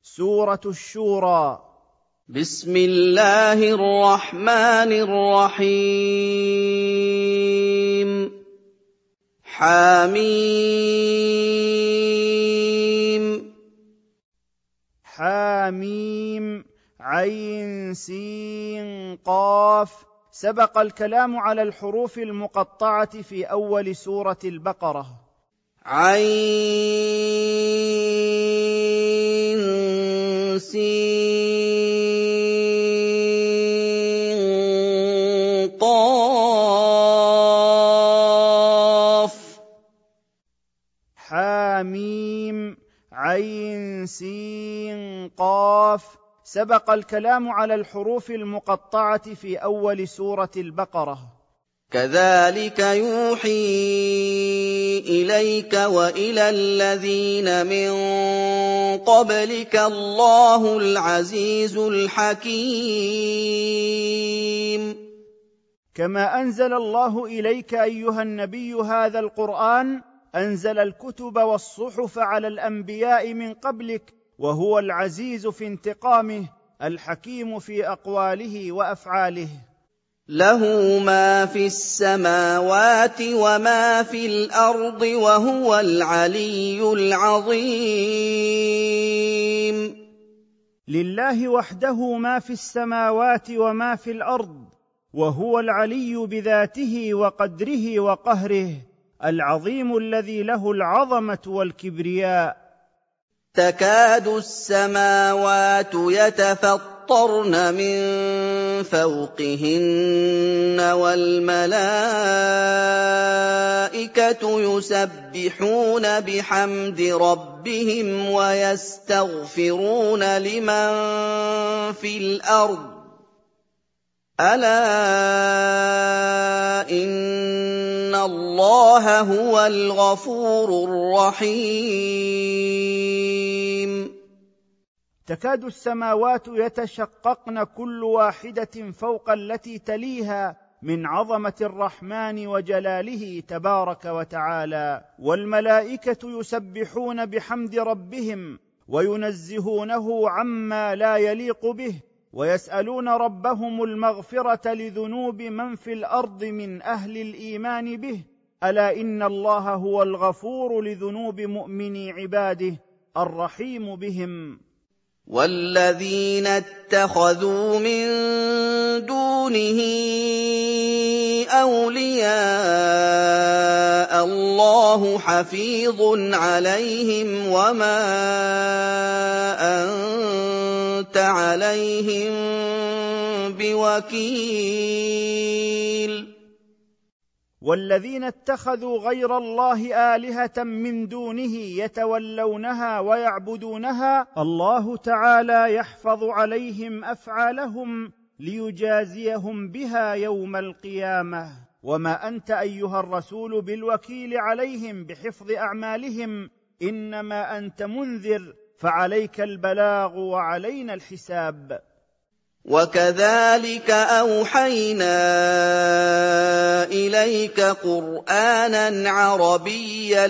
سورة الشورى. بسم الله الرحمن الرحيم. حميم. حميم عين سين قاف. سبق الكلام على الحروف المقطعة في أول سورة البقرة. عين سين قاف. حميم عين سين قاف. سبق الكلام على الحروف المقطعة في أول سورة البقرة. كذلك يوحي إليك وإلى الذين من قبلك الله العزيز الحكيم. كما أنزل الله إليك أيها النبي هذا القرآن، أنزل الكتب والصحف على الأنبياء من قبلك، وهو العزيز في انتقامه، الحكيم في أقواله وأفعاله. له ما في السماوات وما في الأرض وهو العلي العظيم. لله وحده ما في السماوات وما في الأرض، وهو العلي بذاته وقدره وقهره، العظيم الذي له العظمة والكبرياء. تكاد السماوات يتفطرن من فوقهن والملائكة يسبحون بحمد ربهم ويستغفرون لمن في الأرض ألا إن الله هو الغفور الرحيم. تكاد السماوات يتشققن كل واحدة فوق التي تليها من عظمة الرحمن وجلاله تبارك وتعالى، والملائكة يسبحون بحمد ربهم وينزهونه عما لا يليق به، ويسألون ربهم المغفرة لذنوب من في الأرض من أهل الإيمان به، ألا إن الله هو الغفور لذنوب مؤمني عباده الرحيم بهم. والذين اتخذوا من دونه أولياء الله حفيظ عليهم وما أنت عليهم بوكيل. والذين اتخذوا غير الله آلهة من دونه يتولونها ويعبدونها، الله تعالى يحفظ عليهم أفعالهم ليجازيهم بها يوم القيامة، وما أنت أيها الرسول بالوكيل عليهم بحفظ أعمالهم، إنما أنت منذر، فعليك البلاغ وعلينا الحساب. وكذلك أوحينا إليك قرآنا عربيا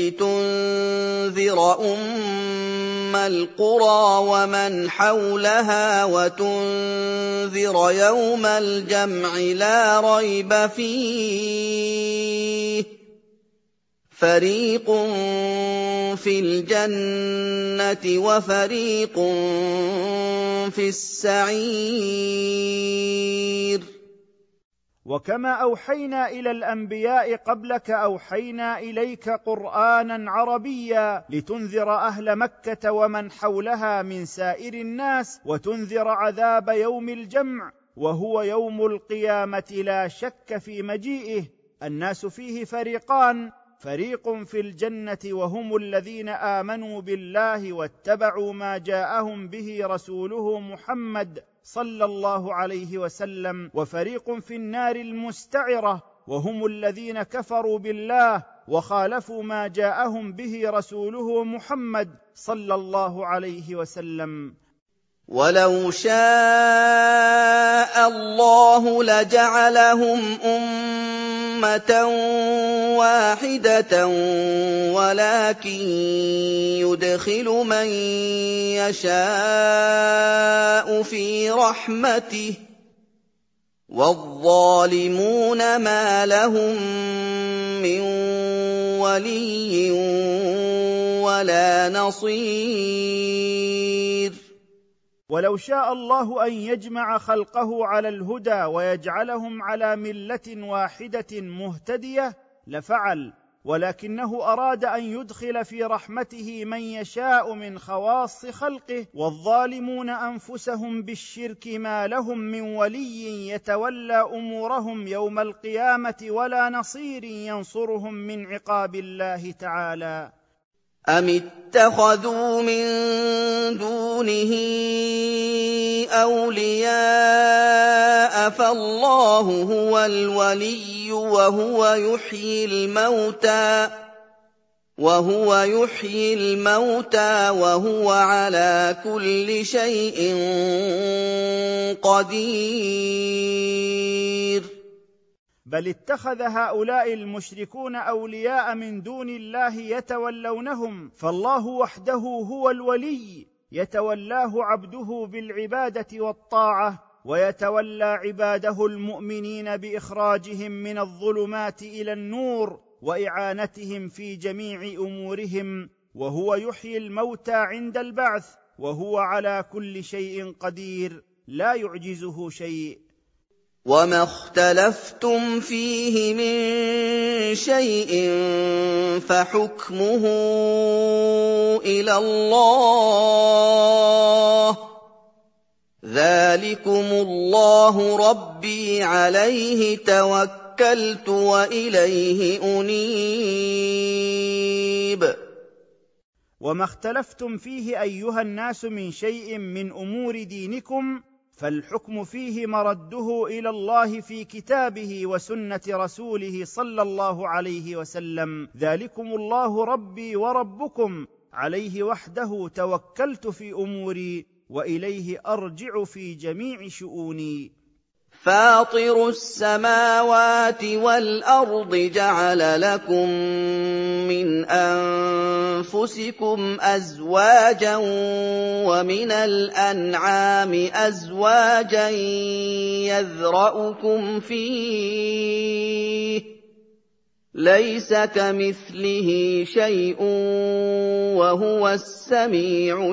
لتنذر أم القرى ومن حولها وتنذر يوم الجمع لا ريب فيه فريق في الجنة وفريق في السعير. وكما أوحينا إلى الأنبياء قبلك أوحينا إليك قرآنا عربيا لتنذر أهل مكة ومن حولها من سائر الناس، وتنذر عذاب يوم الجمع، وهو يوم القيامة لا شك في مجيئه. الناس فيه فريقان، فريق في الجنة وهم الذين آمنوا بالله واتبعوا ما جاءهم به رسوله محمد صلى الله عليه وسلم، وفريق في النار المستعرة وهم الذين كفروا بالله وخالفوا ما جاءهم به رسوله محمد صلى الله عليه وسلم. ولو شاء الله لجعلهم واحدة ولكن يدخل من يشاء في رحمته والظالمون ما لهم من ولي ولا نصير. ولو شاء الله أن يجمع خلقه على الهدى ويجعلهم على ملة واحدة مهتدية لفعل، ولكنه أراد أن يدخل في رحمته من يشاء من خواص خلقه، والظالمون أنفسهم بالشرك ما لهم من ولي يتولى أمورهم يوم القيامة ولا نصير ينصرهم من عقاب الله تعالى. أم اتخذوا من دونه أولياء فالله هو الولي وهو يحيي الموتى وهو على كل شيء قدير. بل اتخذ هؤلاء المشركون أولياء من دون الله يتولونهم، فالله وحده هو الولي يتولاه عبده بالعبادة والطاعة، ويتولى عباده المؤمنين بإخراجهم من الظلمات إلى النور وإعانتهم في جميع أمورهم، وهو يحيي الموتى عند البعث، وهو على كل شيء قدير لا يعجزه شيء. وما اختلفتم فيه من شيء فحكمه إلى الله، ذلكم الله ربي عليه توكلت وإليه أنيب. وما اختلفتم فيه أيها الناس من شيء من أمور دينكم فالحكم فيه مرده إلى الله في كتابه وسنة رسوله صلى الله عليه وسلم، ذلكم الله ربي وربكم عليه وحده توكلت في أموري وإليه أرجع في جميع شؤوني. فاطر السماوات والأرض جعل لكم من أنفسكم أزواجا ومن الأنعام أزواجا يذرأكم فيه ليس كمثله شيء وهو السميع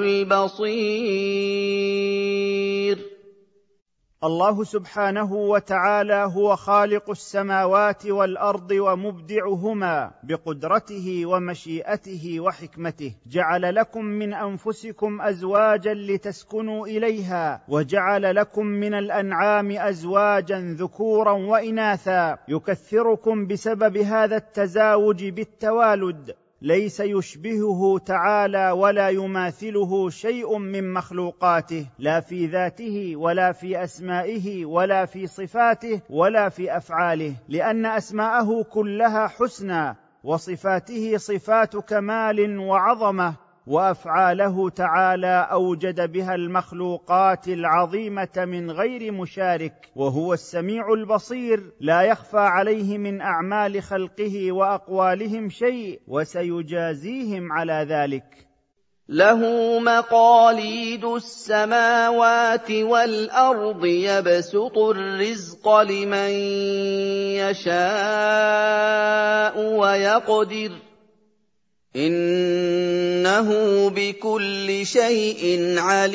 البصير. الله سبحانه وتعالى هو خالق السماوات والأرض ومبدعهما بقدرته ومشيئته وحكمته، جعل لكم من أنفسكم أزواجا لتسكنوا إليها، وجعل لكم من الأنعام أزواجا ذكورا وإناثا، يكثركم بسبب هذا التزاوج بالتوالد، ليس يشبهه تعالى ولا يماثله شيء من مخلوقاته، لا في ذاته ولا في أسمائه ولا في صفاته ولا في أفعاله، لأن أسماءه كلها حسنى، وصفاته صفات كمال وعظمة، وأفعاله تعالى أوجد بها المخلوقات العظيمة من غير مشارك، وهو السميع البصير، لا يخفى عليه من أعمال خلقه وأقوالهم شيء، وسيجازيهم على ذلك. له مقاليد السماوات والأرض يبسط الرزق لمن يشاء ويقدر إنه بكل شيء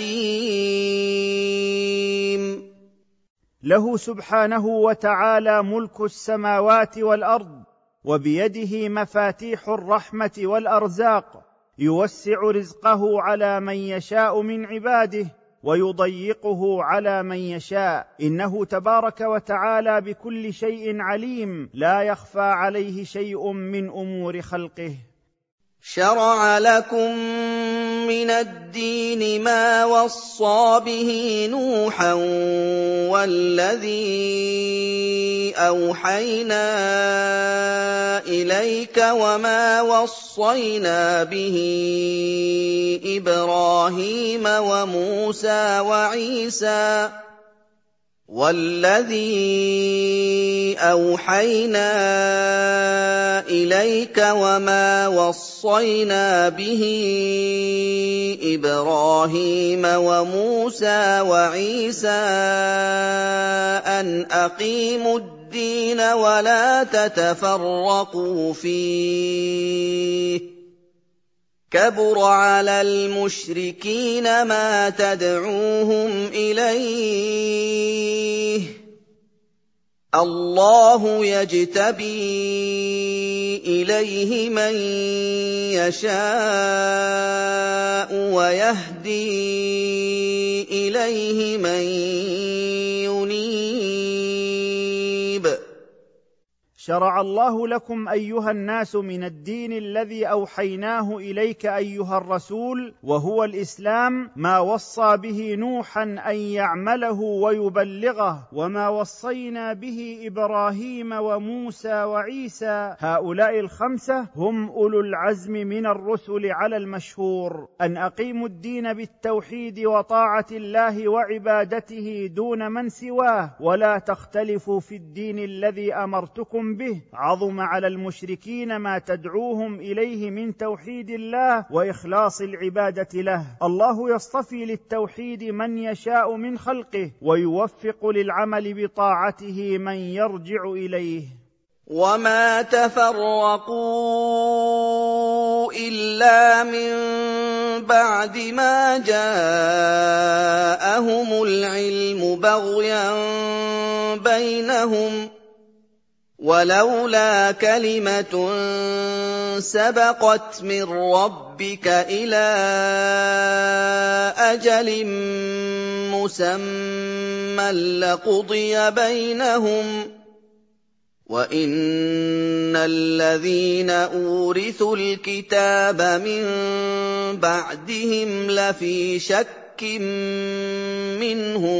عليم. له سبحانه وتعالى ملك السماوات والأرض، وبيده مفاتيح الرحمة والأرزاق، يوسع رزقه على من يشاء من عباده ويضيقه على من يشاء، إنه تبارك وتعالى بكل شيء عليم، لا يخفى عليه شيء من أمور خلقه. شرع لكم من الدين ما وصى به نوحا والذي أوحينا إليك وما وصينا به إبراهيم وموسى وعيسى وَالَّذِي أَوْحَيْنَا إِلَيْكَ وَمَا وَصَّيْنَا بِهِ إِبْرَاهِيمَ وَمُوسَىٰ وَعِيسَىٰ أَنْ أَقِيمُوا الدِّينَ وَلَا تَتَفَرَّقُوا فِيهِ ۚ كَبُرَ عَلَى الْمُشْرِكِينَ مَا تَدْعُوهُمْ إِلَيْهِ ۚ اللَّهُ يَجْتَبِي إِلَيْهِ مَن يَشَاءُ وَيَهْدِي إِلَيْهِ مَن يُنِيبُ. شرع الله لكم أيها الناس من الدين الذي أوحيناه إليك أيها الرسول، وهو الإسلام، ما وصى به نوحا أن يعمله ويبلغه، وما وصينا به إبراهيم وموسى وعيسى. هؤلاء الخمسة هم أولو العزم من الرسل على المشهور، أن أقيموا الدين بالتوحيد وطاعة الله وعبادته دون من سواه، ولا تختلفوا في الدين الذي أمرتكم به. عظم على المشركين ما تدعوهم إليه من توحيد الله وإخلاص العبادة له. الله يصطفي للتوحيد من يشاء من خلقه، ويوفق للعمل بطاعته من يرجع إليه. وَمَا تَفَرَّقُوا إِلَّا مِن بَعْدِ مَا جَاءَهُمُ الْعِلْمُ بَغْيًا بَيْنَهُمْ ۚ وَلَوْلَا كَلِمَةٌ سَبَقَتْ مِن رَّبِّكَ إِلَىٰ أَجَلٍ مُّسَمًّى لَّقُضِيَ بَيْنَهُمْ ۚ وَإِنَّ الَّذِينَ أُورِثُوا الْكِتَابَ مِن بَعْدِهِمْ لَفِي شَكٍّ مِّنْهُ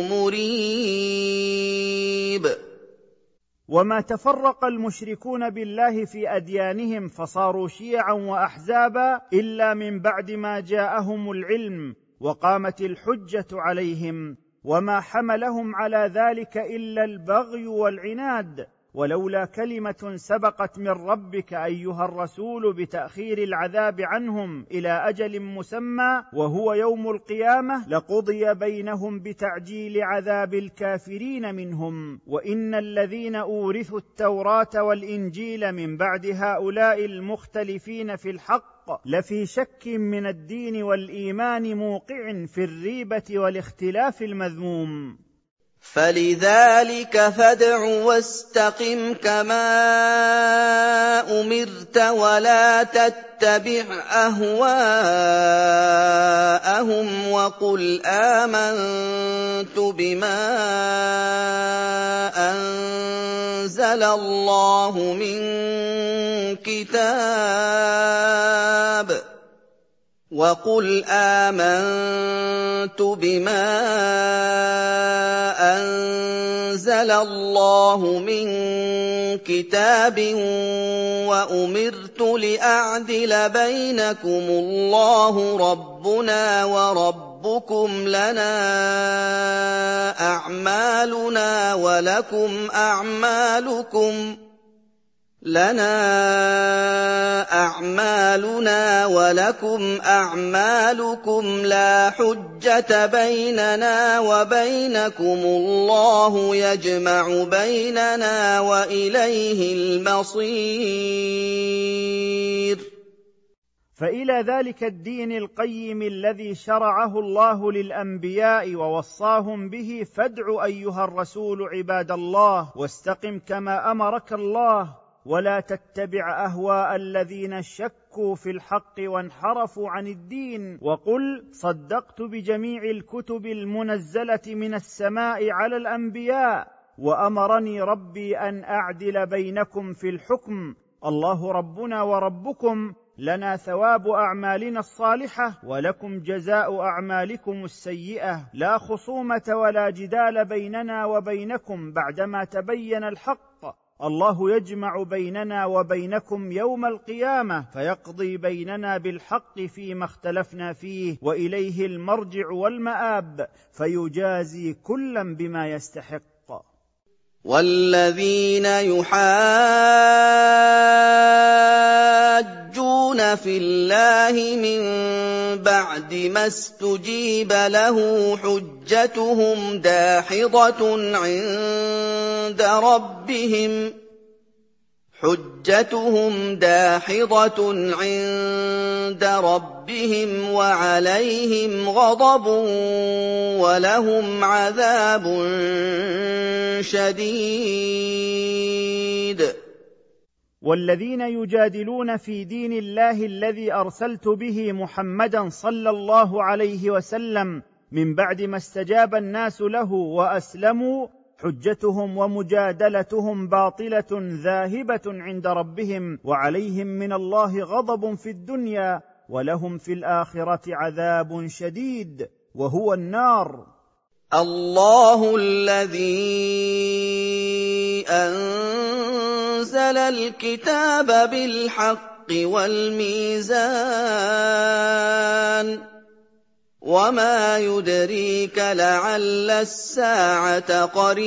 مُرِيبٍ. وما تفرق المشركون بالله في أديانهم فصاروا شيعا وأحزابا إلا من بعد ما جاءهم العلم وقامت الحجة عليهم، وما حملهم على ذلك إلا البغي والعناد. ولولا كلمة سبقت من ربك أيها الرسول بتأخير العذاب عنهم إلى أجل مسمى وهو يوم القيامة، لقضي بينهم بتعجيل عذاب الكافرين منهم. وإن الذين أورثوا التوراة والإنجيل من بعد هؤلاء المختلفين في الحق لفي شك من الدين والإيمان موقع في الريبة والاختلاف المذموم. فَلِذَٰلِكَ فَادْعُ وَاسْتَقِمْ كَمَا أُمِرْتَ وَلَا تَتَّبِعْ أَهْوَاءَهُمْ وَقُلْ آمَنتُ بِمَا أَنزَلَ اللَّهُ مِن كِتَابٍ وَأُمِرْتُ لِأَعْدِلَ بَيْنَكُمُ اللَّهُ رَبُّنَا وَرَبُّكُمْ لَنَا أَعْمَالُنَا وَلَكُمْ أَعْمَالُكُمْ لَا حُجَّةَ بَيْنَنَا وَبَيْنَكُمُ اللَّهُ يَجْمَعُ بَيْنَنَا وَإِلَيْهِ الْمَصِيرُ. فإلى ذلك الدين القيم الذي شرعه الله للأنبياء ووصاهم به فادع أيها الرسول عباد الله، واستقم كما أمرك الله، ولا تتبع أهواء الذين شكوا في الحق وانحرفوا عن الدين، وقل صدقت بجميع الكتب المنزلة من السماء على الأنبياء، وأمرني ربي أن أعدل بينكم في الحكم، الله ربنا وربكم، لنا ثواب أعمالنا الصالحة ولكم جزاء أعمالكم السيئة، لا خصومة ولا جدال بيننا وبينكم بعدما تبين الحق، الله يجمع بيننا وبينكم يوم القيامة فيقضي بيننا بالحق فيما اختلفنا فيه، وإليه المرجع والمآب فيجازي كلا بما يستحق. وَالَّذِينَ يُحَاجُّونَ فِي اللَّهِ مِن بَعْدِ مَا اسْتُجِيبَ لَهُ حُجَّتُهُمْ دَاحِضَةٌ عِندَ رَبِّهِمْ وَعَلَيْهِمْ غَضَبٌ وَلَهُمْ عَذَابٌ شَدِيدٌ. والذين يجادلون في دين الله الذي أرسلت به محمدا صلى الله عليه وسلم من بعد ما استجاب الناس له وأسلموا، حجتهم ومجادلتهم باطلة ذاهبة عند ربهم، وعليهم من الله غضب في الدنيا ولهم في الآخرة عذاب شديد وهو النار. الله الذي أنزل الكتاب بالحق والميزان، وما يدريك لعل الساعة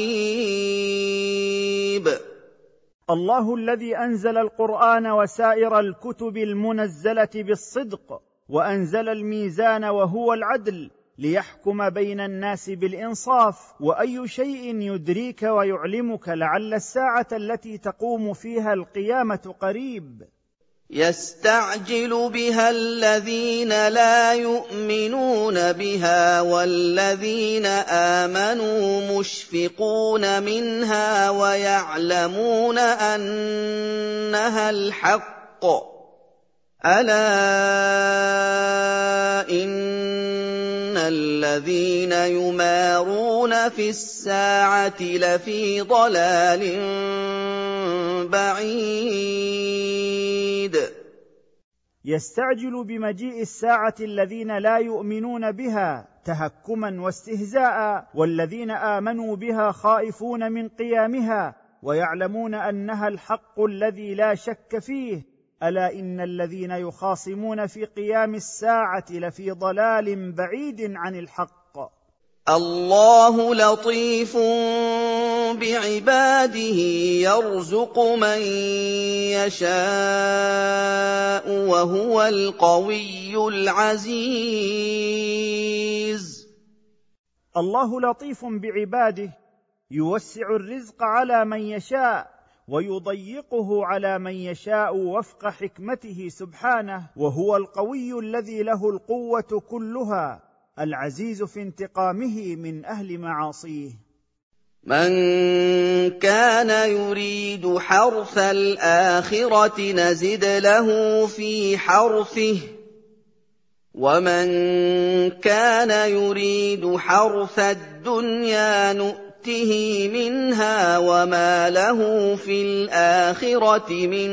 قريب. الله الذي أنزل القرآن وسائر الكتب المنزلة بالصدق، وأنزل الميزان وهو العدل، ليحكم بين الناس بالإنصاف. وأي شيء يدريك ويعلمك لعل الساعة التي تقوم فيها القيامة قريب. يستعجل بها الذين لا يؤمنون بها، والذين آمنوا مشفقون منها ويعلمون أنها الحق. ألا إن الذين يمارون في الساعة لفي ضلال بعيد. يستعجل بمجيء الساعة الذين لا يؤمنون بها تهكما واستهزاء، والذين آمنوا بها خائفون من قيامها ويعلمون أنها الحق الذي لا شك فيه. ألا إن الذين يخاصمون في قيام الساعة لفي ضلال بعيد عن الحق. الله لطيف بعباده يرزق من يشاء وهو القوي العزيز. الله لطيف بعباده يوسع الرزق على من يشاء ويضيقه على من يشاء وفق حكمته سبحانه، وهو القوي الذي له القوة كلها، العزيز في انتقامه من أهل معاصيه. من كان يريد حرث الآخرة نزد له في حرثه، ومن كان يريد حرث الدنيا نؤته منها وما له في الآخرة من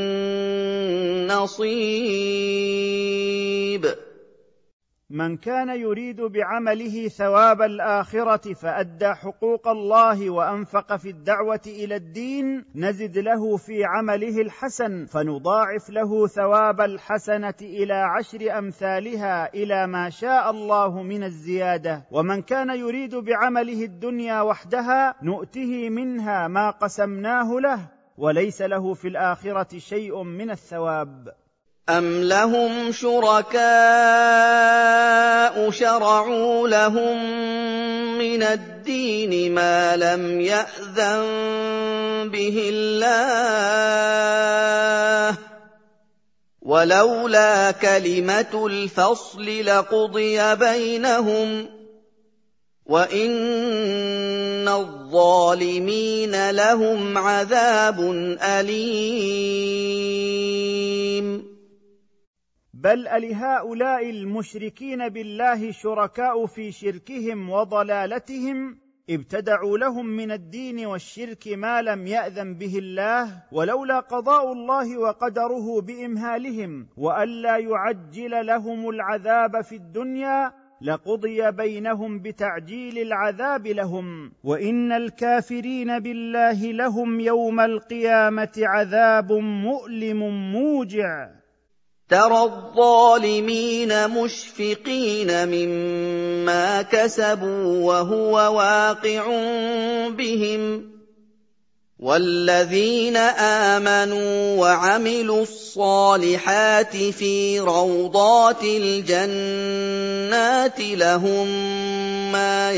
نصيب. من كان يريد بعمله ثواب الآخرة فأدى حقوق الله وأنفق في الدعوة إلى الدين، نزد له في عمله الحسن فنضاعف له ثواب الحسنة إلى 10 أمثالها إلى ما شاء الله من الزيادة. ومن كان يريد بعمله الدنيا وحدها نؤته منها ما قسمناه له، وليس له في الآخرة شيء من الثواب. أَمْ لَهُمْ شُرَكَاءُ شَرَعُوا لَهُم مِّنَ الدِّينِ مَا لَمْ يَأْذَن بِهِ اللَّهُ، وَلَوْلَا كَلِمَةُ الْفَصْلِ لَقُضِيَ بَيْنَهُمْ، وَإِنَّ الظَّالِمِينَ لَهُمْ عَذَابٌ أَلِيمٌ. بل ألهؤلاء المشركين بالله شركاء في شركهم وضلالتهم ابتدعوا لهم من الدين والشرك ما لم يأذن به الله، ولولا قضاء الله وقدره بإمهالهم وألا يعجل لهم العذاب في الدنيا لقضي بينهم بتعجيل العذاب لهم، وإن الكافرين بالله لهم يوم القيامة عذاب مؤلم موجع. ترى الظالمين مشفقين مما كسبوا وهو واقع بهم، وَالَّذِينَ آمَنُوا وَعَمِلُوا الصَّالِحَاتِ فِي رَوْضَاتِ الْجَنَّاتِ لَهُم مَّا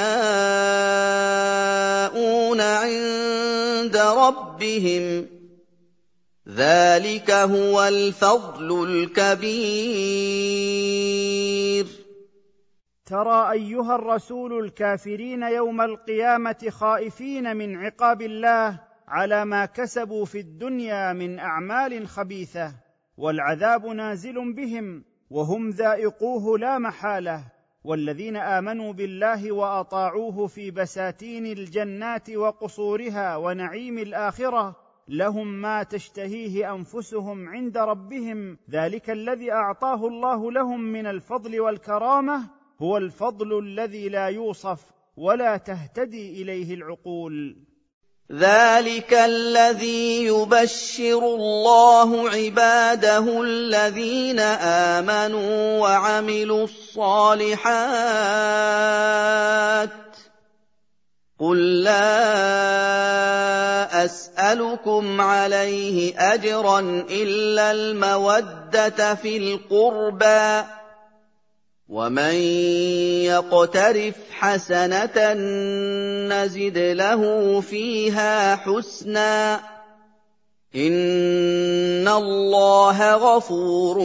يَشَاءُونَ عِندَ رَبِّهِمْ ۚ ذَٰلِكَ هُوَ الْفَضْلُ الْكَبِيرُ. ترى أيها الرسول الكافرين يوم القيامة خائفين من عقاب الله على ما كسبوا في الدنيا من أعمال خبيثة، والعذاب نازل بهم وهم ذائقوه لا محالة. والذين آمنوا بالله وأطاعوه في بساتين الجنات وقصورها ونعيم الآخرة لهم ما تشتهيه أنفسهم عند ربهم، ذلك الذي أعطاه الله لهم من الفضل والكرامة هو الفضل الذي لا يوصف ولا تهتدي إليه العقول. ذَلِكَ الَّذِي يُبَشِّرُ اللَّهُ عِبَادَهُ الَّذِينَ آمَنُوا وَعَمِلُوا الصَّالِحَاتِ ۗ قُل لَّا أَسْأَلُكُمْ عَلَيْهِ أَجْرًا إِلَّا الْمَوَدَّةَ فِي الْقُرْبَىٰ ۗ وَمَن يَقْتَرِفْ حَسَنَةً نَّزِدْ لَهُ فِيهَا حُسْنًا ۚ إِنَّ اللَّهَ غَفُورٌ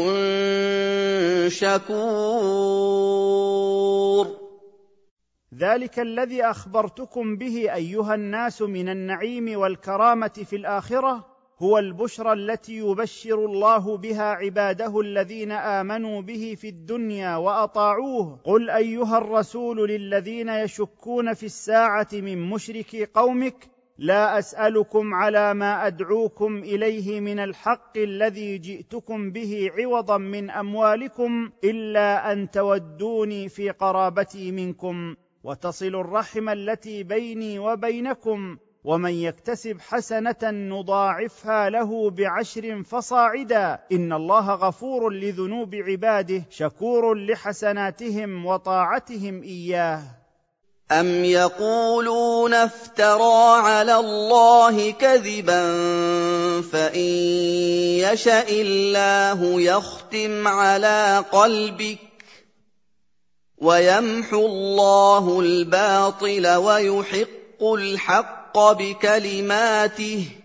شَكُورٌ. ذلك الذي أخبرتكم به أيها الناس من النعيم والكرامة في الآخرة هو البشرى التي يبشر الله بها عباده الذين آمنوا به في الدنيا وأطاعوه. قل أيها الرسول للذين يشكون في الساعة من مشركي قومك: لا أسألكم على ما أدعوكم إليه من الحق الذي جئتكم به عوضا من أموالكم، إلا أن تودوني في قرابتي منكم وتصلوا الرحم التي بيني وبينكم، ومن يكتسب حسنة نضاعفها له ب10 فصاعدا، إن الله غفور لذنوب عباده شكور لحسناتهم وطاعتهم إياه. أَمْ يَقُولُونَ افْتَرَىٰ عَلَى اللَّهِ كَذِبًا فَإِن يَشَإِ اللَّهُ يَخْتِمْ عَلَىٰ قَلْبِكَ وَيَمْحُ اللَّهُ الْبَاطِلَ وَيُحِقُّ الْحَقَّ بِكَلِمَاتِهِ ۚ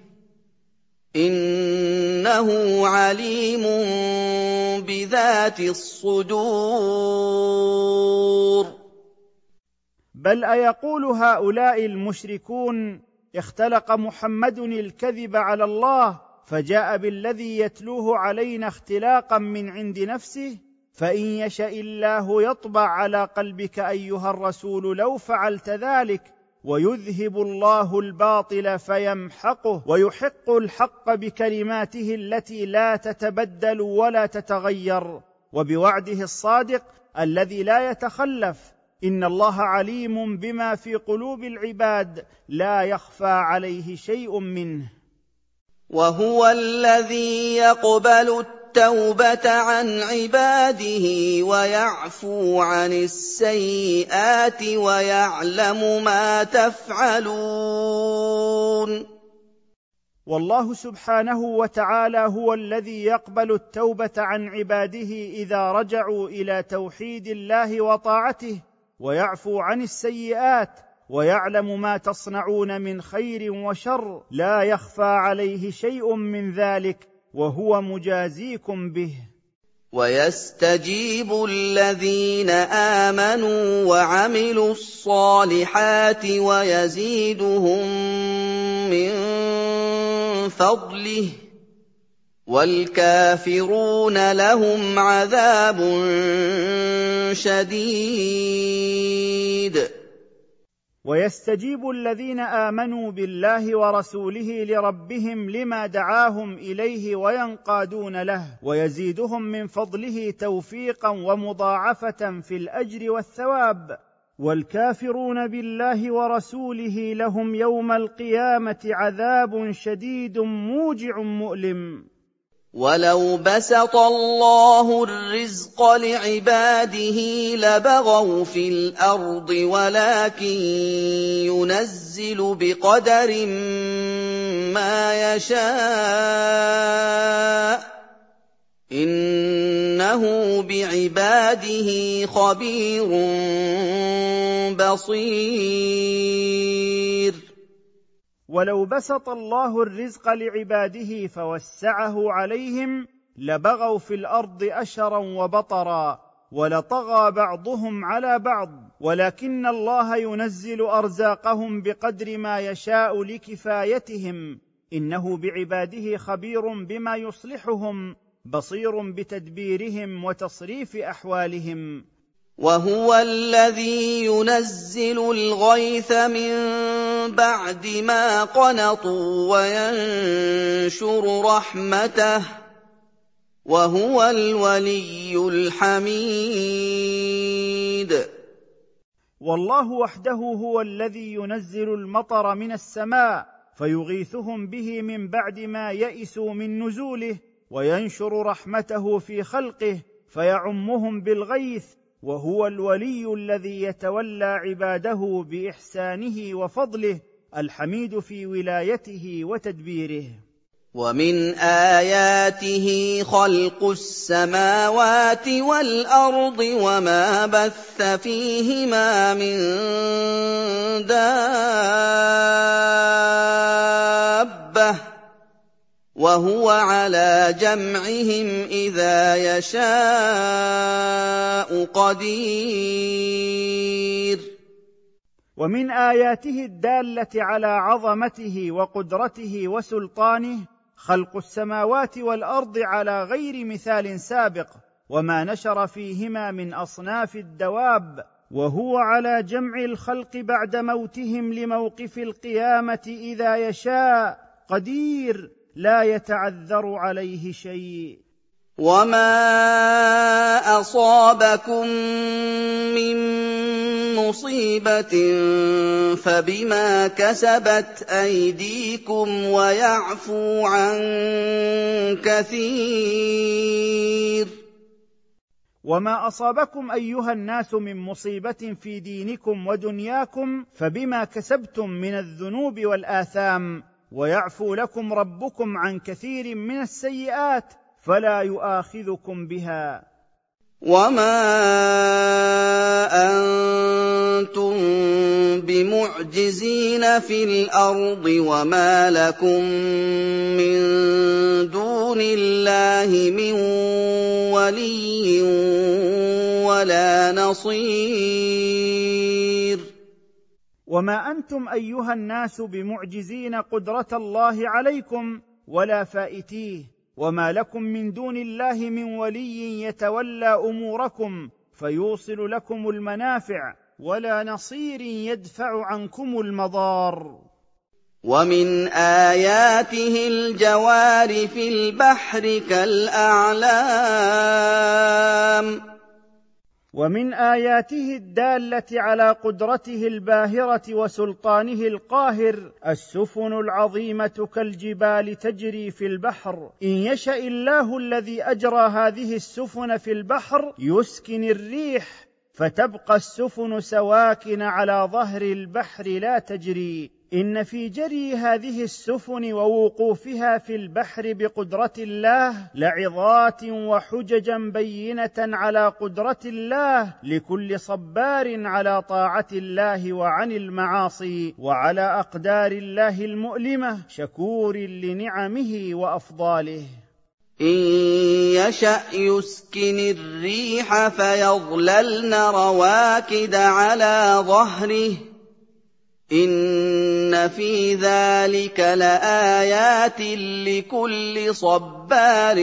إِنَّهُ عَلِيمٌ بِذَاتِ الصُّدُورِ. بل أيقول هؤلاء المشركون: اختلق محمد الكذب على الله فجاء بالذي يتلوه علينا اختلاقا من عند نفسه؟ فإن يشأ الله يطبع على قلبك أيها الرسول لو فعلت ذلك، ويذهب الله الباطل فيمحقه ويحق الحق بكلماته التي لا تتبدل ولا تتغير، وبوعده الصادق الذي لا يتخلف. إن الله عليم بما في قلوب العباد لا يخفى عليه شيء منه. وهو الذي يقبل التوبة عن عباده ويعفو عن السيئات ويعلم ما تفعلون. والله سبحانه وتعالى هو الذي يقبل التوبة عن عباده إذا رجعوا إلى توحيد الله وطاعته، ويعفو عن السيئات، ويعلم ما تصنعون من خير وشر، لا يخفى عليه شيء من ذلك، وهو مجازيكم به. ويستجيب الذين آمنوا وعملوا الصالحات ويزيدهم من فضله، والكافرون لهم عذاب شديد. ويستجيب الذين آمنوا بالله ورسوله لربهم لما دعاهم إليه وينقادون له، ويزيدهم من فضله توفيقا ومضاعفة في الأجر والثواب. والكافرون بالله ورسوله لهم يوم القيامة عذاب شديد موجع مؤلم. وَلَوْ بَسَطَ اللَّهُ الرِّزْقَ لِعِبَادِهِ لَبَغَوْا فِي الْأَرْضِ وَلَٰكِن يُنَزِّلُ بِقَدَرٍ مَّا يَشَاءُ ۚ إِنَّهُ بِعِبَادِهِ خَبِيرٌ بَصِيرٌ. ولو بسط الله الرزق لعباده فوسعه عليهم لبغوا في الارض اشرا وبطرا ولطغى بعضهم على بعض، ولكن الله ينزل ارزاقهم بقدر ما يشاء لكفايتهم، انه بعباده خبير بما يصلحهم بصير بتدبيرهم وتصريف احوالهم. وَهُوَ الَّذِي يُنَزِّلُ الْغَيْثَ مِن بَعْدِ مَا قَنَطُوا وَيَنشُرُ رَحْمَتَهُ ۚ وَهُوَ الْوَلِيُّ الْحَمِيدُ. والله وحده هو الذي ينزل المطر من السماء فيغيثهم به من بعد ما يئسوا من نزوله، وينشر رحمته في خلقه فيعمهم بالغيث، وهو الولي الذي يتولى عباده باحسانه وفضله، الحميد في ولايته وتدبيره. وَمِنْ آيَاتِهِ خَلْقُ السَّمَاوَاتِ وَالْأَرْضِ وَمَا بَثَّ فِيهِمَا مِن دَابَّةٍ ۚ وَهُوَ عَلَىٰ جَمْعِهِمْ إِذَا يَشَاءُ قَدِيرٌ. ومن آياته الدالة على عظمته وقدرته وسلطانه خلق السماوات والأرض على غير مثال سابق، وما نشر فيهما من أصناف الدواب، وهو على جمع الخلق بعد موتهم لموقف القيامة إذا يشاء قدير، لا يتعذر عليه شيء. وَمَا أَصَابَكُم مِّن مُّصِيبَةٍ فَبِمَا كَسَبَتْ أَيْدِيكُمْ وَيَعْفُو عَن كَثِيرٍ. وما أصابكم أيها الناس من مصيبة في دينكم ودنياكم فبما كسبتم من الذنوب والآثام، ويعفو لكم ربكم عن كثير من السيئات فلا يؤاخذكم بها. وَمَا أَنتُم بِمُعْجِزِينَ فِي الْأَرْضِ وَمَا لَكُم مِّن دُونِ اللَّهِ مِن وَلِيٍّ وَلَا نَصِيرٍ. وما أنتم أيها الناس بمعجزين قدرة الله عليكم ولا فائتيه، وما لكم من دون الله من ولي يتولى أموركم فيوصل لكم المنافع، ولا نصير يدفع عنكم المضار. وَمِنْ آيَاتِهِ الْجَوَارِ فِي الْبَحْرِ كَالْأَعْلَامِ. ومن آياته الدالة على قدرته الباهرة وسلطانه القاهر السفن العظيمة كالجبال تجري في البحر، إن يشأ الله الذي أجرى هذه السفن في البحر يسكن الريح فتبقى السفن سواكن على ظهر البحر لا تجري، إن في جري هذه السفن ووقوفها في البحر بقدرة الله لعظات وحججا بينة على قدرة الله لكل صبار على طاعة الله وعن المعاصي، وعلى أقدار الله المؤلمة شكور لنعمه وأفضاله. إن يشأ يسكن الريح فيظللن رواكد على ظهره، إن في ذلك لآيات لكل صبار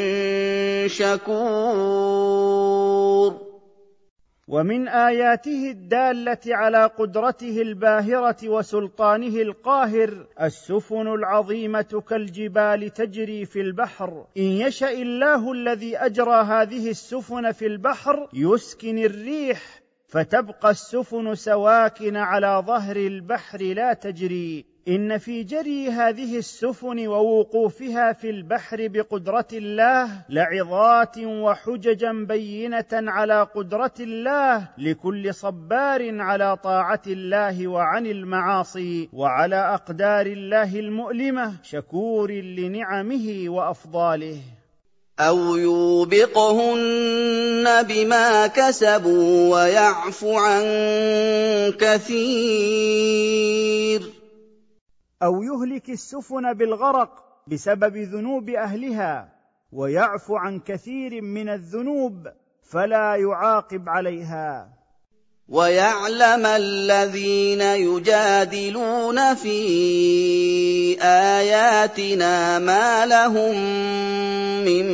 شكور. ومن آياته الدالة على قدرته الباهرة وسلطانه القاهر السفن العظيمة كالجبال تجري في البحر، إن يشأ الله الذي أجرى هذه السفن في البحر يسكن الريح فتبقى السفن سواكن على ظهر البحر لا تجري، إن في جري هذه السفن ووقوفها في البحر بقدرة الله لعظات وحججا بينة على قدرة الله لكل صبار على طاعة الله وعن المعاصي، وعلى أقدار الله المؤلمة شكور لنعمه وأفضاله. أَوْ يُوبِقْهُنَّ بِمَا كَسَبُوا وَيَعْفُ عَن كَثِيرٍ. أو يهلك السفن بالغرق بسبب ذنوب أهلها ويعفو عن كثير من الذنوب فلا يعاقب عليها. وَيَعْلَمَ الَّذِينَ يُجَادِلُونَ فِي آيَاتِنَا مَا لَهُم مِّن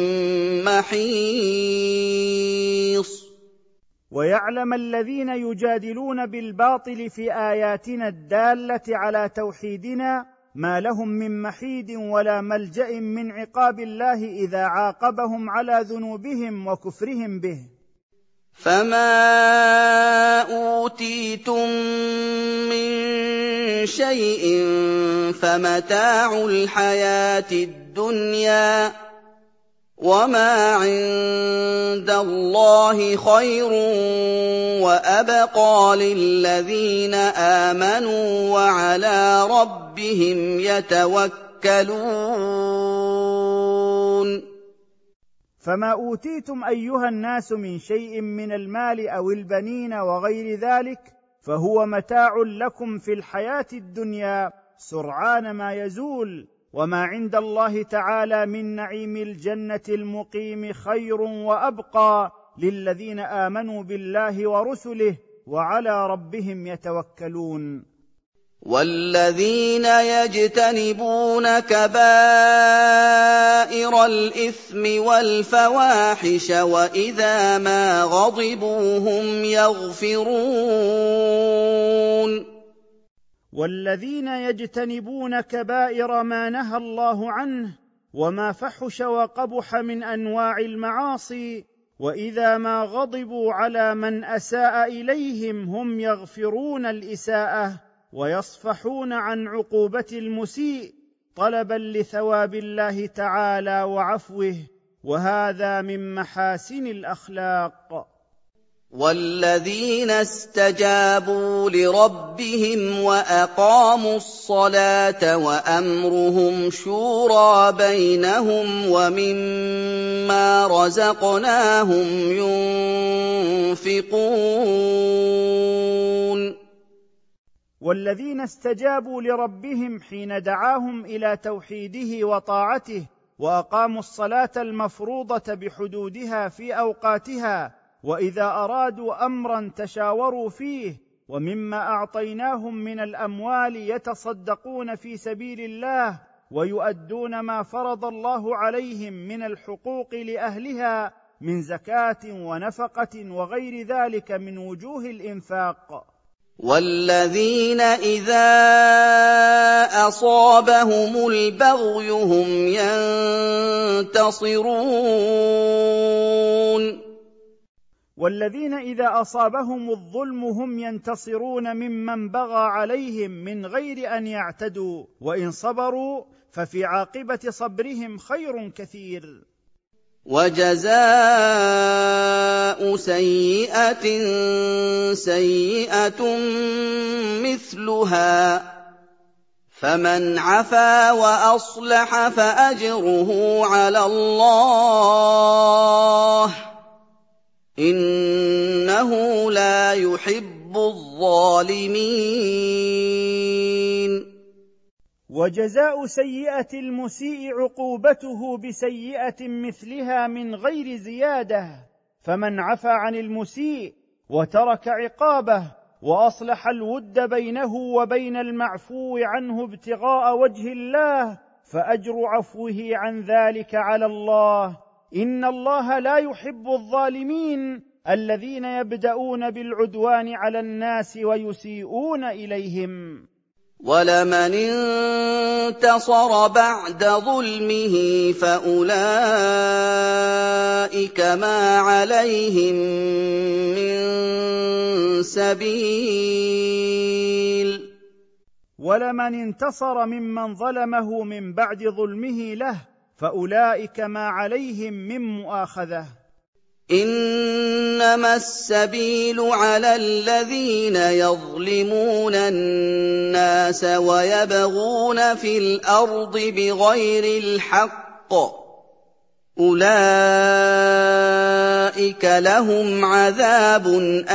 مَّحِيصٍ. ويعلم الذين يجادلون بالباطل في آياتنا الدالة على توحيدنا ما لهم من محيد ولا ملجأ من عقاب الله إذا عاقبهم على ذنوبهم وكفرهم به. فَمَا أُوتِيتُم مِّن شَيْءٍ فَمَتَاعُ الْحَيَاةِ الدُّنْيَا ۖ وَمَا عِندَ اللَّهِ خَيْرٌ وَأَبْقَىٰ لِلَّذِينَ آمَنُوا وَعَلَىٰ رَبِّهِمْ يَتَوَكَّلُونَ. فما أوتيتم أيها الناس من شيء من المال أو البنين وغير ذلك فهو متاع لكم في الحياة الدنيا سرعان ما يزول، وما عند الله تعالى من نعيم الجنة المقيم خير وأبقى للذين آمنوا بالله ورسله وعلى ربهم يتوكلون. وَالَّذِينَ يَجْتَنِبُونَ كَبَائِرَ الْإِثْمِ وَالْفَوَاحِشَ وَإِذَا مَا غَضِبُوا هُمْ يَغْفِرُونَ. والذين يجتنبون كبائر ما نهى الله عنه وما فحش وقبح من أنواع المعاصي، وإذا ما غضبوا على من أساء إليهم هم يغفرون الإساءة ويصفحون عن عقوبة المسيء طلبا لثواب الله تعالى وعفوه، وهذا من محاسن الأخلاق. وَالَّذِينَ اسْتَجَابُوا لِرَبِّهِمْ وَأَقَامُوا الصَّلَاةَ وَأَمْرُهُمْ شُورَىٰ بَيْنَهُمْ وَمِمَّا رَزَقْنَاهُمْ يُنفِقُونَ. والذين استجابوا لربهم حين دعاهم إلى توحيده وطاعته وأقاموا الصلاة المفروضة بحدودها في أوقاتها، وإذا أرادوا أمرا تشاوروا فيه، ومما أعطيناهم من الأموال يتصدقون في سبيل الله ويؤدون ما فرض الله عليهم من الحقوق لأهلها من زكاة ونفقة وغير ذلك من وجوه الإنفاق. وَالَّذِينَ إِذَا أَصَابَهُمُ الْبَغْيُ هُمْ يَنتَصِرُونَ. والذين إذا أصابهم الظلم هم ينتصرون ممن بغى عليهم من غير أن يعتدوا، وإن صبروا ففي عاقبة صبرهم خير كثير. وَجَزَاءُ سَيِّئَةٍ سَيِّئَةٌ مِّثْلُهَا ۖ فَمَنْ عَفَا وَأَصْلَحَ فَأَجْرُهُ عَلَى اللَّهِ ۚ إِنَّهُ لَا يُحِبُّ الظَّالِمِينَ. وجزاء سيئة المسيء عقوبته بسيئة مثلها من غير زيادة، فمن عفا عن المسيء وترك عقابه وأصلح الود بينه وبين المعفو عنه ابتغاء وجه الله فأجر عفوه عن ذلك على الله، إن الله لا يحب الظالمين الذين يبدأون بالعدوان على الناس ويسيئون إليهم. وَلَمَنِ انتَصَرَ بَعْدَ ظُلْمِهِ فَأُولَٰئِكَ مَا عَلَيْهِم مِّن سَبِيلٍ. ولمن انتصر ممن ظلمه من بعد ظلمه له فأولئك ما عليهم من مؤاخذة. إنما السبيل على الذين يظلمون الناس ويبغون في الأرض بغير الحق أولئك لهم عذاب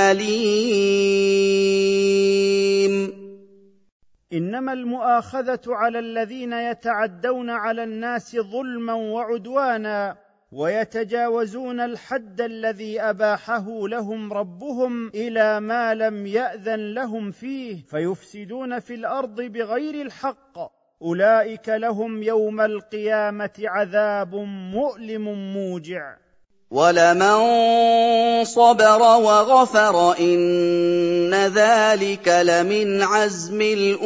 أليم. إنما المؤاخذة على الذين يتعدون على الناس ظلما وعدوانا ويتجاوزون الحد الذي أباحه لهم ربهم إلى ما لم يأذن لهم فيه فيفسدون في الأرض بغير الحق أولئك لهم يوم القيامة عذاب مؤلم موجع. ولمن صبر وغفر إن ذلك لمن عزم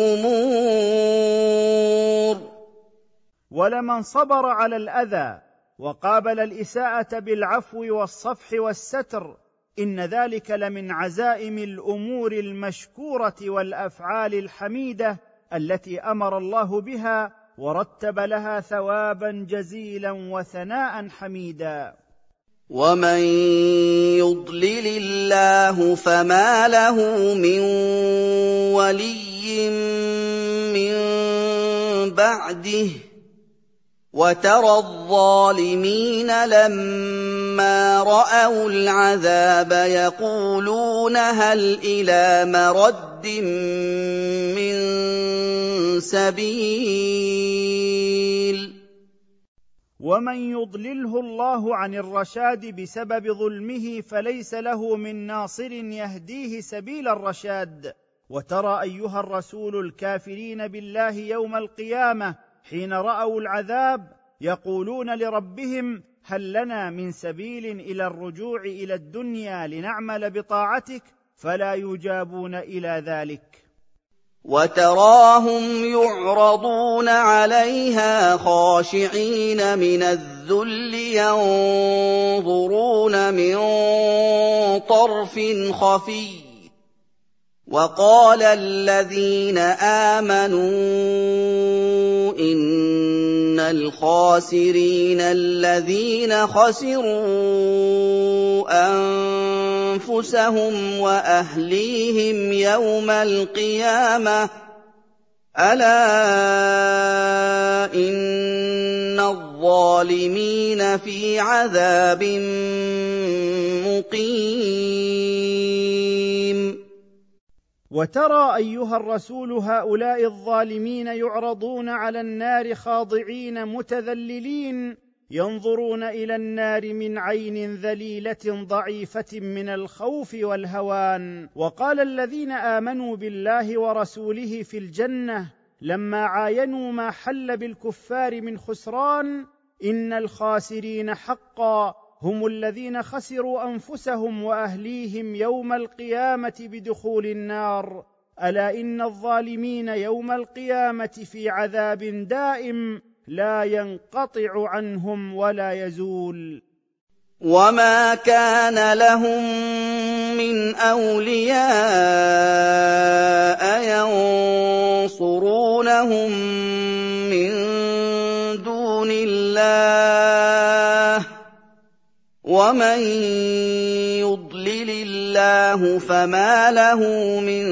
الأمور. ولمن صبر على الأذى وقابل الإساءة بالعفو والصفح والستر إن ذلك لمن عزائم الأمور المشكورة والأفعال الحميدة التي أمر الله بها ورتب لها ثوابا جزيلا وثناء حميدا. ومن يضلل الله فما له من ولي من بعده وترى الظالمين لما رأوا العذاب يقولون هل إلى مرد من سبيل. ومن يضلله الله عن الرشاد بسبب ظلمه فليس له من ناصر يهديه سبيل الرشاد. وترى أيها الرسول الكافرين بالله يوم القيامة حين رأوا العذاب يقولون لربهم هل لنا من سبيل إلى الرجوع إلى الدنيا لنعمل بطاعتك فلا يجابون إلى ذلك. وتراهم يعرضون عليها خاشعين من الذل ينظرون من طرف خفي وقال الذين آمنوا إن الخاسرين الذين خسروا أنفسهم وأهليهم يوم القيامة ألا إن الظالمين في عذاب مقيم. وترى أيها الرسول هؤلاء الظالمين يعرضون على النار خاضعين متذللين ينظرون إلى النار من عين ذليلة ضعيفة من الخوف والهوان. وقال الذين آمنوا بالله ورسوله في الجنة لما عاينوا ما حل بالكفار من خسران إن الخاسرين حقا هم الذين خسروا أنفسهم وأهليهم يوم القيامة بدخول النار ألا إن الظالمين يوم القيامة في عذاب دائم لا ينقطع عنهم ولا يزول. وما كان لهم من أولياء ينصرونهم من دون الله ومن يضلل الله فما له من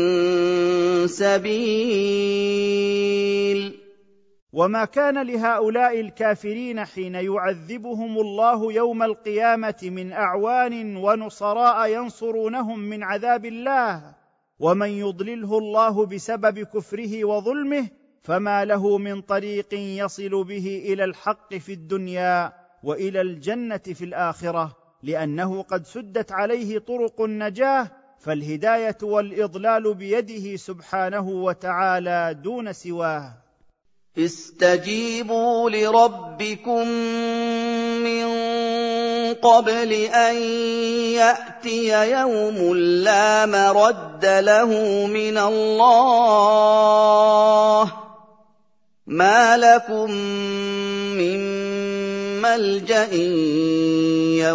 سبيل. وما كان لهؤلاء الكافرين حين يعذبهم الله يوم القيامة من أعوان ونصراء ينصرونهم من عذاب الله ومن يضلله الله بسبب كفره وظلمه فما له من طريق يصل به إلى الحق في الدنيا وإلى الجنة في الآخرة لأنه قد سدت عليه طرق النجاة فالهداية والإضلال بيده سبحانه وتعالى دون سواه. استجيبوا لربكم من قبل أن يأتي يوم لا مرد له من الله ما لكم من ملجأ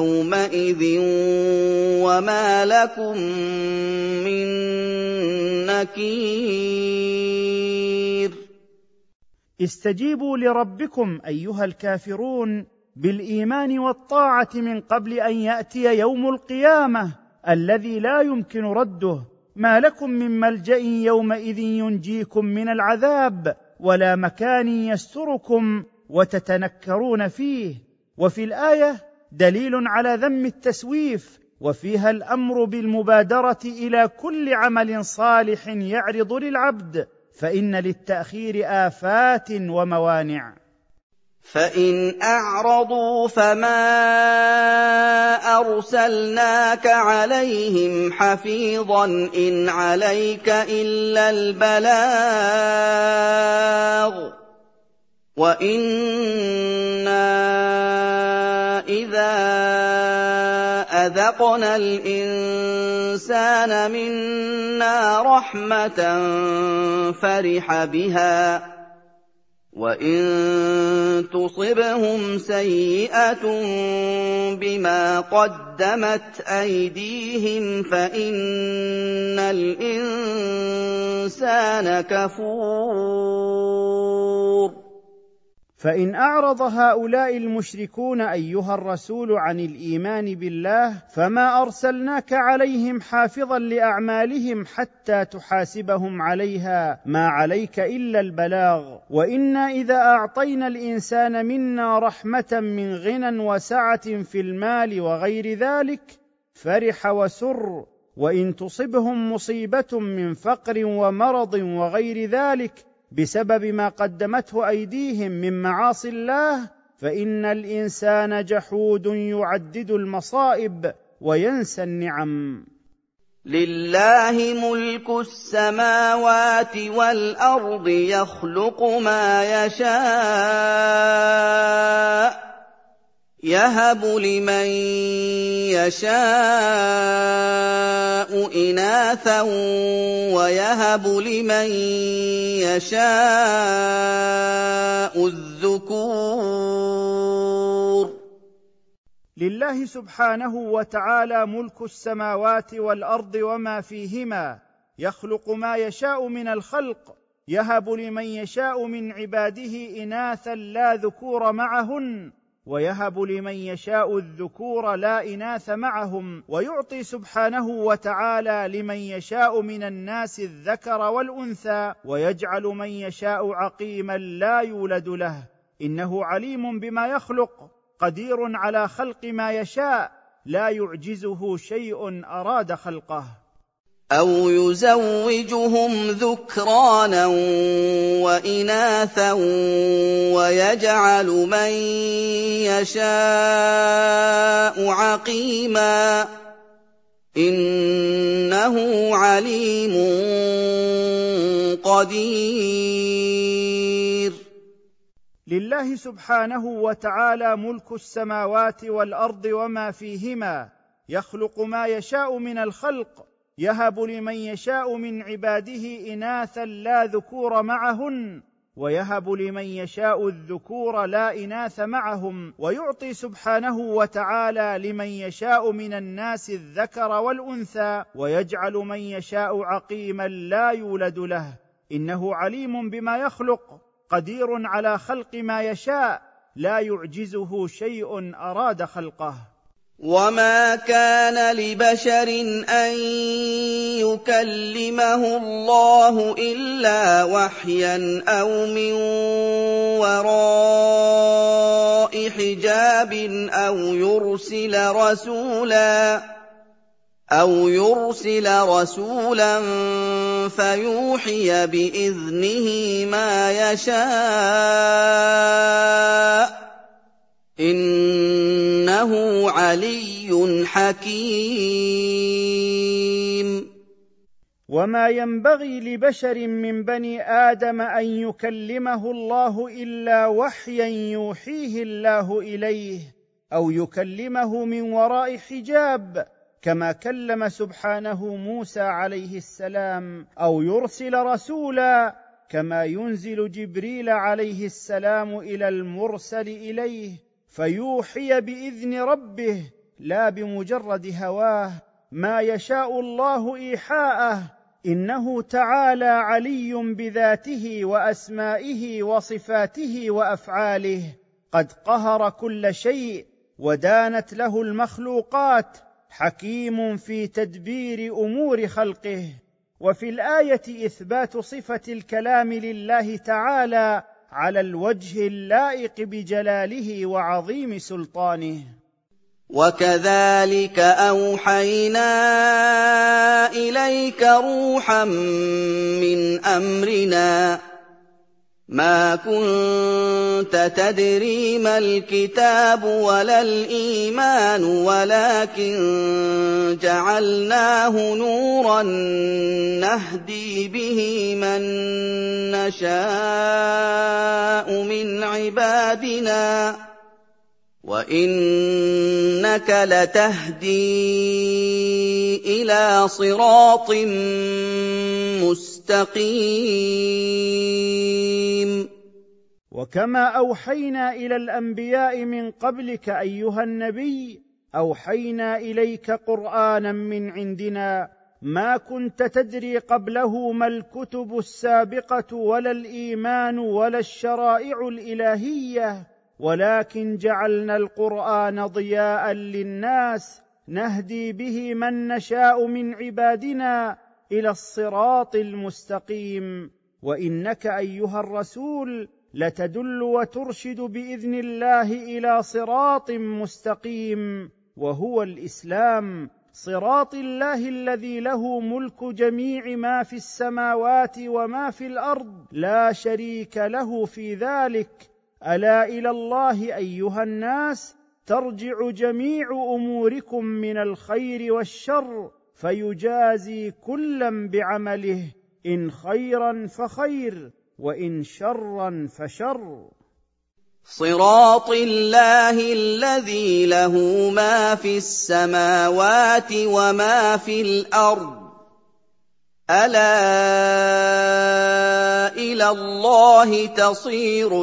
يومئذ وما لكم من نكير استجيبوا لربكم أيها الكافرون بالإيمان والطاعة من قبل أن يأتي يوم القيامة الذي لا يمكن رده، ما لكم من ملجأ يومئذ ينجيكم من العذاب ولا مكان يستركم وتتنكرون فيه. وفي الآية دليل على ذم التسويف، وفيها الأمر بالمبادرة إلى كل عمل صالح يعرض للعبد، فإن للتأخير آفات وموانع. فإن أعرضوا فما أرسلناك عليهم حفيظا إن عليك إلا البلاغ وإنا إذا أذقنا الإنسان منا رحمة فرح بها وإن تصبهم سيئة بما قدمت أيديهم فإن الإنسان كفور. فإن أعرض هؤلاء المشركون أيها الرسول عن الإيمان بالله فما أرسلناك عليهم حافظا لأعمالهم حتى تحاسبهم عليها، ما عليك إلا البلاغ. وإنا إذا أعطينا الإنسان منا رحمة من غنى وسعة في المال وغير ذلك فرح وسر، وإن تصبهم مصيبة من فقر ومرض وغير ذلك بسبب ما قدمته أيديهم من معاصي الله فإن الإنسان جحود يعدد المصائب وينسى النعم. لله ملك السماوات والأرض يخلق ما يشاء يهب لمن يشاء إناثا ويهب لمن يشاء الذكور. لله سبحانه وتعالى ملك السماوات والأرض وما فيهما، يخلق ما يشاء من الخلق، يهب لمن يشاء من عباده إناثا لا ذكور معهن، ويهب لمن يشاء الذكور لا إناث معهم، ويعطي سبحانه وتعالى لمن يشاء من الناس الذكر والأنثى، ويجعل من يشاء عقيما لا يولد له، إنه عليم بما يخلق قدير على خلق ما يشاء لا يعجزه شيء أراد خلقه. أَوْ يُزَوِّجُهُمْ ذُكْرَانًا وَإِنَاثًا وَيَجْعَلُ مَن يَشَاءُ عَقِيمًا إِنَّهُ عَلِيمٌ قَدِيرٌ. لله سبحانه وتعالى ملك السماوات والأرض وما فيهما، يخلق ما يشاء من الخلق، يهب لمن يشاء من عباده إناثا لا ذكور معهن، ويهب لمن يشاء الذكور لا إناث معهم، ويعطي سبحانه وتعالى لمن يشاء من الناس الذكر والأنثى، ويجعل من يشاء عقيما لا يولد له، إنه عليم بما يخلق قدير على خلق ما يشاء لا يعجزه شيء أراد خلقه. وَمَا كَانَ لِبَشَرٍ أَن يُكَلِّمَهُ اللَّهُ إِلَّا وَحْيًا أَوْ مِن وَرَاءِ حِجَابٍ أَوْ يُرْسِلَ رَسُولًا فَيُوحِيَ بِإِذْنِهِ مَا يَشَاءُ إِنَّهُ عَلِيٌّ حَكِيمٌ. وما ينبغي لبشر من بني آدم أن يكلمه الله إلا وحيا يوحيه الله إليه، أو يكلمه من وراء حجاب كما كلم سبحانه موسى عليه السلام، أو يرسل رسولا كما ينزل جبريل عليه السلام إلى المرسل إليه فيوحي بإذن ربه لا بمجرد هواه، ما يشاء الله إيحاءه إنه تعالى علي بذاته وأسمائه وصفاته وأفعاله، قد قهر كل شيء ودانت له المخلوقات، حكيم في تدبير أمور خلقه. وفي الآية إثبات صفة الكلام لله تعالى على الوجه اللائق بجلاله وعظيم سلطانه. وكذلك أوحينا إليك روحا من أمرنا ما كنت تدري ما الكتاب ولا الإيمان ولكن جعلناه نورا نهدي به من نشاء من عبادنا وإنك لتهدي إلى صراط مستقيم. وكما أوحينا إلى الأنبياء من قبلك أيها النبي، أوحينا إليك قرآنا من عندنا ما كنت تدري قبله ما الكتب السابقة ولا الإيمان ولا الشرائع الإلهية، ولكن جعلنا القرآن ضياء للناس نهدي به من نشاء من عبادنا إلى الصراط المستقيم. وإنك أيها الرسول لتدل وترشد بإذن الله إلى صراط مستقيم، وهو الإسلام، صراط الله الذي له ملك جميع ما في السماوات وما في الأرض، لا شريك له في ذلك. ألا إلى الله أيها الناس ترجع جميع أموركم من الخير والشر، فيجازي كلا بعمله، إن خيرا فخير وإن شرا فشر. صراط الله الذي له ما في السماوات وما في الأرض، ألا إلى الله تصير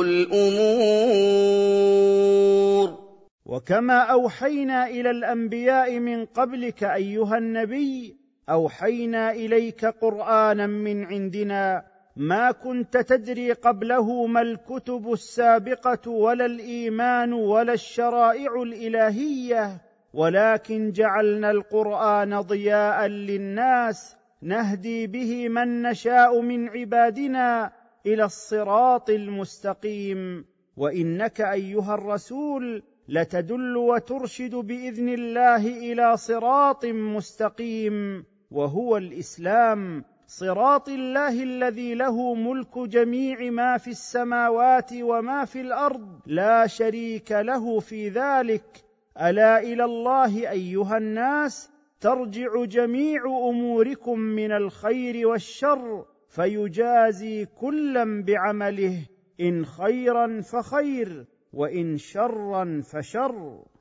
الأمور. وكما أوحينا إلى الأنبياء من قبلك أيها النبي، أوحينا إليك قرآنا من عندنا ما كنت تدري قبله ما الكتب السابقة ولا الإيمان ولا الشرائع الإلهية، ولكن جعلنا القرآن ضياء للناس نهدي به من نشاء من عبادنا إلى الصراط المستقيم. وإنك أيها الرسول لتدل وترشد بإذن الله إلى صراط مستقيم، وهو الإسلام، صراط الله الذي له ملك جميع ما في السماوات وما في الأرض، لا شريك له في ذلك. ألا إلى الله أيها الناس ترجع جميع أموركم من الخير والشر، فيجازي كلا بعمله، إن خيرا فخير وإن شرا فشر.